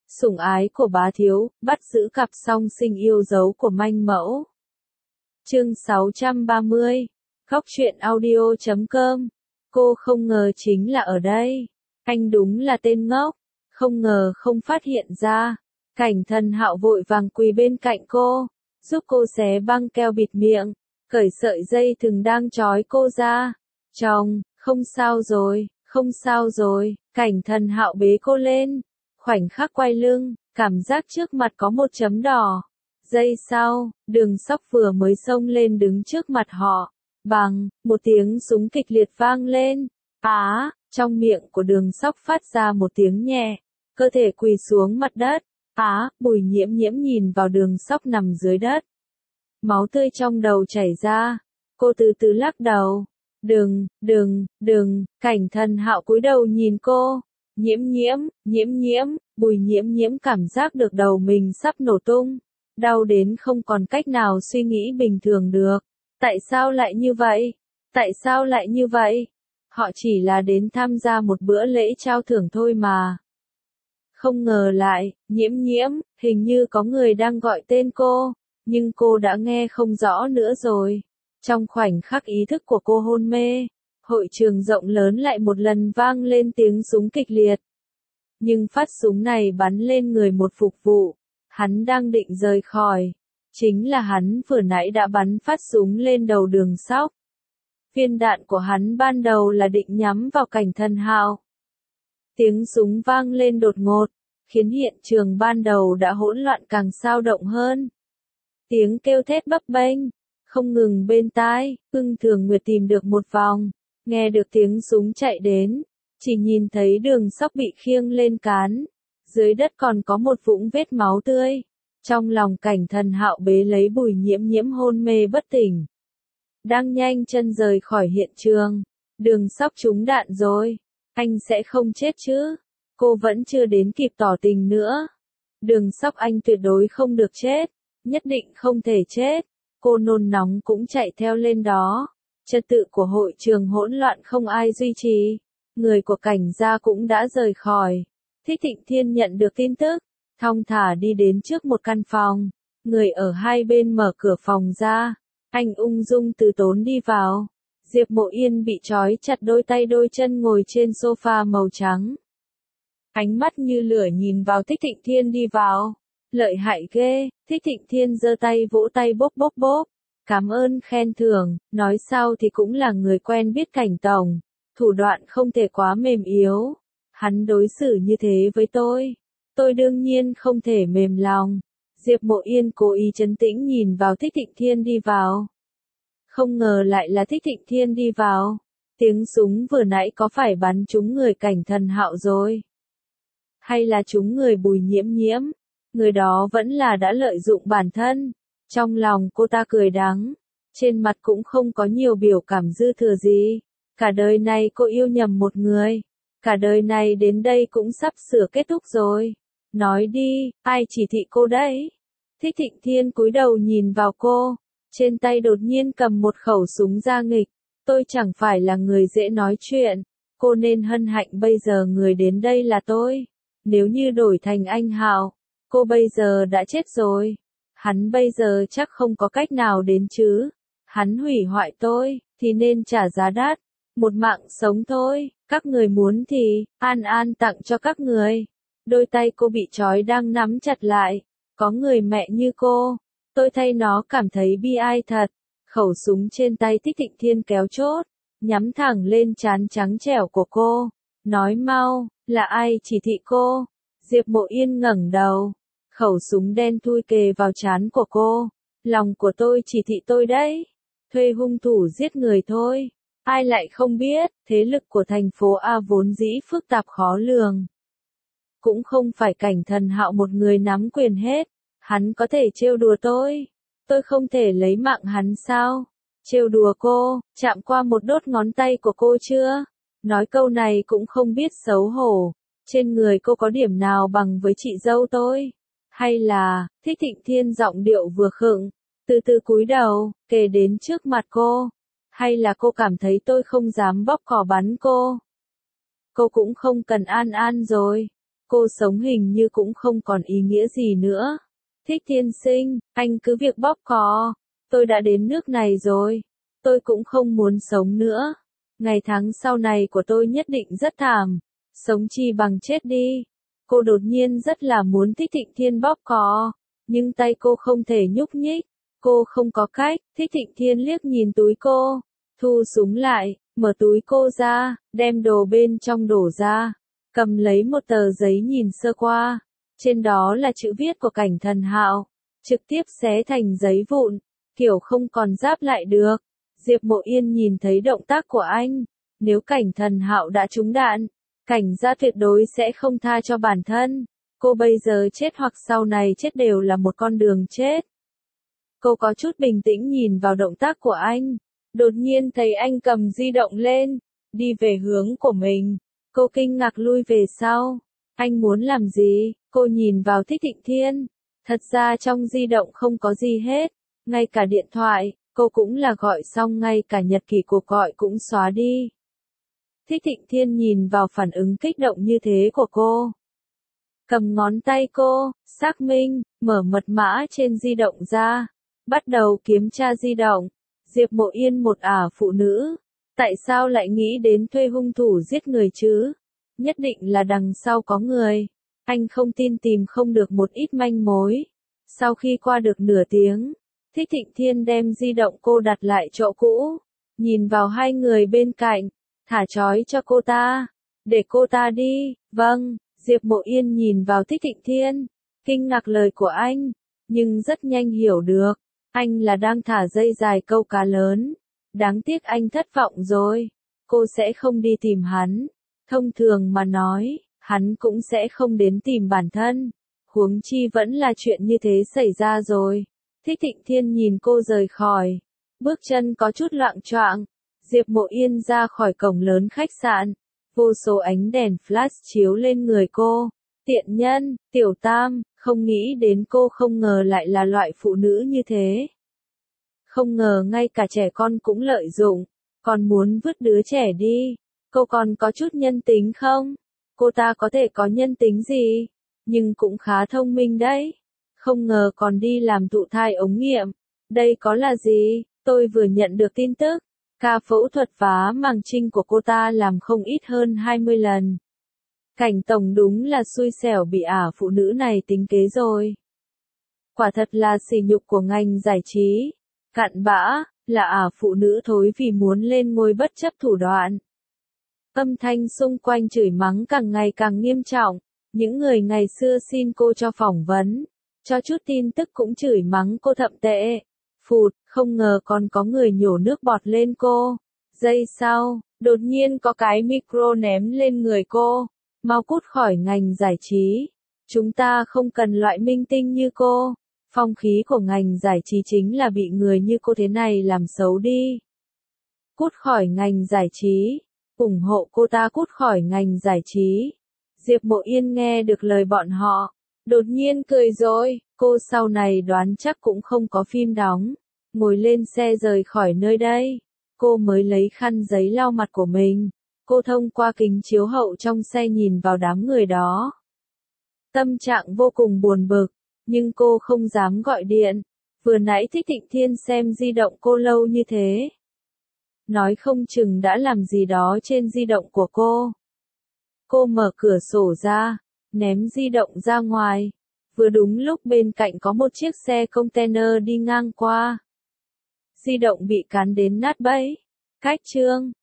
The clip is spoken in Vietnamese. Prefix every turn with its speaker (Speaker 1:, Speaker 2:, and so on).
Speaker 1: Sủng ái của bá thiếu, bắt giữ cặp song sinh yêu dấu của manh mẫu. Chương 630. Khóc chuyện audio.com. Cô không ngờ chính là ở đây. Anh đúng là tên ngốc. Không ngờ không phát hiện ra. Cảnh Thần Hạo vội vàng quỳ bên cạnh cô, giúp cô xé băng keo bịt miệng, cởi sợi dây thừng đang trói cô ra. Chồng, không sao rồi, không sao rồi. Cảnh Thần Hạo bế cô lên. Khoảnh khắc quay lưng, cảm giác trước mặt có một chấm đỏ. Giây sau, Đường Sóc vừa mới xông lên đứng trước mặt họ. Bằng, một tiếng súng kịch liệt vang lên. Trong miệng của Đường Sóc phát ra một tiếng nhẹ. Cơ thể quỳ xuống mặt đất. Bùi Nhiễm Nhiễm nhìn vào Đường Sóc nằm dưới đất. Máu tươi trong đầu chảy ra. Cô từ từ lắc đầu. Đừng, Cảnh Thần Hạo cúi đầu nhìn cô. Nhiễm nhiễm, Bùi Nhiễm Nhiễm cảm giác được đầu mình sắp nổ tung. Đau đến không còn cách nào suy nghĩ bình thường được. Tại sao lại như vậy? Tại sao lại như vậy? Họ chỉ là đến tham gia một bữa lễ trao thưởng thôi mà. Không ngờ lại, Nhiễm Nhiễm, hình như có người đang gọi tên cô, nhưng cô đã nghe không rõ nữa rồi. Trong khoảnh khắc ý thức của cô hôn mê, hội trường rộng lớn lại một lần vang lên tiếng súng kịch liệt. Nhưng phát súng này bắn lên người một phục vụ. Hắn đang định rời khỏi. Chính là hắn vừa nãy đã bắn phát súng lên đầu Đường Sóc. Viên đạn của hắn ban đầu là định nhắm vào Cảnh Thần Hạo. Tiếng súng vang lên đột ngột, khiến hiện trường ban đầu đã hỗn loạn càng xao động hơn. Tiếng kêu thét bấp bênh, không ngừng bên tai. Ưng Thường Nguyệt tìm được một vòng, nghe được tiếng súng chạy đến, chỉ nhìn thấy Đường Sóc bị khiêng lên cán. Dưới đất còn có một vũng vết máu tươi. Trong lòng Cảnh Thần Hạo bế lấy Bùi Nhiễm Nhiễm hôn mê bất tỉnh. Đang nhanh chân rời khỏi hiện trường. Đường Sóc trúng đạn rồi. Anh sẽ không chết chứ? Cô vẫn chưa đến kịp tỏ tình nữa. Đường Sóc, anh tuyệt đối không được chết. Nhất định không thể chết. Cô nôn nóng cũng chạy theo lên đó. Trật tự của hội trường hỗn loạn không ai duy trì. Người của Cảnh gia cũng đã rời khỏi. Thích Thịnh Thiên nhận được tin tức, thong thả đi đến trước một căn phòng. Người ở hai bên mở cửa phòng ra. Anh ung dung từ tốn đi vào. Diệp Mộ Yên bị trói chặt đôi tay đôi chân ngồi trên sofa màu trắng. Ánh mắt như lửa nhìn vào Thích Thịnh Thiên đi vào. Lợi hại ghê. Thích Thịnh Thiên giơ tay vỗ tay bốp bốp bốp. Cảm ơn khen thưởng, nói sao thì cũng là người quen biết Cảnh tổng. Thủ đoạn không thể quá mềm yếu. Hắn đối xử như thế với tôi đương nhiên không thể mềm lòng. Diệp Mộ Yên cố ý trấn tĩnh nhìn vào Thích Thịnh Thiên đi vào. Không ngờ lại là Thích Thịnh Thiên đi vào. Tiếng súng vừa nãy có phải bắn trúng người Cảnh Thần Hạo rồi? Hay là trúng người Bùi Nhiễm Nhiễm? Người đó vẫn là đã lợi dụng bản thân. Trong lòng cô ta cười đắng. Trên mặt cũng không có nhiều biểu cảm dư thừa gì. Cả đời này cô yêu nhầm một người. Cả đời này đến đây cũng sắp sửa kết thúc rồi. Nói đi, ai chỉ thị cô đấy? Thích Thịnh Thiên cúi đầu nhìn vào cô. Trên tay đột nhiên cầm một khẩu súng ra nghịch. Tôi chẳng phải là người dễ nói chuyện. Cô nên hân hạnh bây giờ người đến đây là tôi. Nếu như đổi thành anh Hạo, cô bây giờ đã chết rồi. Hắn bây giờ chắc không có cách nào đến chứ. Hắn hủy hoại tôi, thì nên trả giá đắt. Một mạng sống thôi. Các người muốn thì, An An tặng cho các người. Đôi tay cô bị trói đang nắm chặt lại. Có người mẹ như cô. Tôi thay nó cảm thấy bi ai thật. Khẩu súng trên tay Thích Thịnh Thiên kéo chốt. Nhắm thẳng lên trán trắng trẻo của cô. Nói mau, là ai chỉ thị cô? Diệp Mộ Yên ngẩng đầu. Khẩu súng đen thui kề vào trán của cô. Lòng của tôi chỉ thị tôi đấy. Thuê hung thủ giết người thôi. Ai lại không biết, thế lực của thành phố A vốn dĩ phức tạp khó lường. Cũng không phải Cảnh Thần Hạo một người nắm quyền hết. Hắn có thể trêu đùa tôi. Tôi không thể lấy mạng hắn sao? Trêu đùa cô, chạm qua một đốt ngón tay của cô chưa? Nói câu này cũng không biết xấu hổ. Trên người cô có điểm nào bằng với chị dâu tôi? Hay là, Thích Thịnh Thiên giọng điệu vừa khựng, từ từ cúi đầu, kề đến trước mặt cô. Hay là cô cảm thấy tôi không dám bóp cò bắn cô? Cô cũng không cần An An rồi. Cô sống hình như cũng không còn ý nghĩa gì nữa. Thích tiên sinh, anh cứ việc bóp cò. Tôi đã đến nước này rồi. Tôi cũng không muốn sống nữa. Ngày tháng sau này của tôi nhất định rất thảm. Sống chi bằng chết đi. Cô đột nhiên rất là muốn Thích Thịnh Thiên bóp cò. Nhưng tay cô không thể nhúc nhích. Cô không có cách. Thích Thịnh Thiên liếc nhìn túi cô. Thu súng lại, mở túi cô ra, đem đồ bên trong đổ ra. Cầm lấy một tờ giấy nhìn sơ qua. Trên đó là chữ viết của Cảnh Thần Hạo. Trực tiếp xé thành giấy vụn. Kiểu không còn giáp lại được. Diệp Mộ Yên nhìn thấy động tác của anh. Nếu Cảnh Thần Hạo đã trúng đạn, Cảnh gia tuyệt đối sẽ không tha cho bản thân. Cô bây giờ chết hoặc sau này chết đều là một con đường chết. Cô có chút bình tĩnh nhìn vào động tác của anh. Đột nhiên thấy anh cầm di động lên, đi về hướng của mình. Cô kinh ngạc lui về sau. Anh muốn làm gì? Cô nhìn vào Thích Thịnh Thiên. Thật ra trong di động không có gì hết. Ngay cả điện thoại, cô cũng là gọi xong ngay cả nhật ký cuộc gọi cũng xóa đi. Thích Thịnh Thiên nhìn vào phản ứng kích động như thế của cô. Cầm ngón tay cô, xác minh, mở mật mã trên di động ra. Bắt đầu kiểm tra di động. Diệp Mộ Yên một phụ nữ. Tại sao lại nghĩ đến thuê hung thủ giết người chứ? Nhất định là đằng sau có người. Anh không tin tìm không được một ít manh mối. Sau khi qua được nửa tiếng, Thích Thịnh Thiên đem di động cô đặt lại chỗ cũ. Nhìn vào hai người bên cạnh. Thả trói cho cô ta. Để cô ta đi. Vâng, Diệp Mộ Yên nhìn vào Thích Thịnh Thiên. Kinh ngạc lời của anh. Nhưng rất nhanh hiểu được. Anh là đang thả dây dài câu cá lớn. Đáng tiếc anh thất vọng rồi. Cô sẽ không đi tìm hắn. Thông thường mà nói, hắn cũng sẽ không đến tìm bản thân. Huống chi vẫn là chuyện như thế xảy ra rồi. Thích Thịnh Thiên nhìn cô rời khỏi. Bước chân có chút loạng choạng. Diệp Mộ Yên ra khỏi cổng lớn khách sạn. Vô số ánh đèn flash chiếu lên người cô. Tiện nhân, Tiểu Tam, không nghĩ đến cô không ngờ lại là loại phụ nữ như thế. Không ngờ ngay cả trẻ con cũng lợi dụng, còn muốn vứt đứa trẻ đi. Cô còn có chút nhân tính không? Cô ta có thể có nhân tính gì? Nhưng cũng khá thông minh đấy. Không ngờ còn đi làm thụ thai ống nghiệm. Đây có là gì? Tôi vừa nhận được tin tức. Ca phẫu thuật phá màng trinh của cô ta làm không ít hơn 20 lần. Cảnh Tổng đúng là xui xẻo bị phụ nữ này tính kế rồi. Quả thật là sỉ nhục của ngành giải trí. Cặn bã, là phụ nữ thối vì muốn lên ngôi bất chấp thủ đoạn. Âm thanh xung quanh chửi mắng càng ngày càng nghiêm trọng. Những người ngày xưa xin cô cho phỏng vấn, cho chút tin tức cũng chửi mắng cô thậm tệ. Phụt, không ngờ còn có người nhổ nước bọt lên cô. Giây sau, đột nhiên có cái micro ném lên người cô. Mau cút khỏi ngành giải trí. Chúng ta không cần loại minh tinh như cô. Phong khí của ngành giải trí chính là bị người như cô thế này làm xấu đi. Cút khỏi ngành giải trí. Ủng hộ cô ta cút khỏi ngành giải trí. Diệp Mộ Yên nghe được lời bọn họ. Đột nhiên cười rồi. Cô sau này đoán chắc cũng không có phim đóng. Ngồi lên xe rời khỏi nơi đây. Cô mới lấy khăn giấy lau mặt của mình. Cô thông qua kính chiếu hậu trong xe nhìn vào đám người đó. Tâm trạng vô cùng buồn bực. Nhưng cô không dám gọi điện. Vừa nãy Thích Thịnh Thiên xem di động cô lâu như thế. Nói không chừng đã làm gì đó trên di động của cô. Cô mở cửa sổ ra, ném di động ra ngoài. Vừa đúng lúc bên cạnh có một chiếc xe container đi ngang qua. Di động bị cán đến nát bấy. Cách chương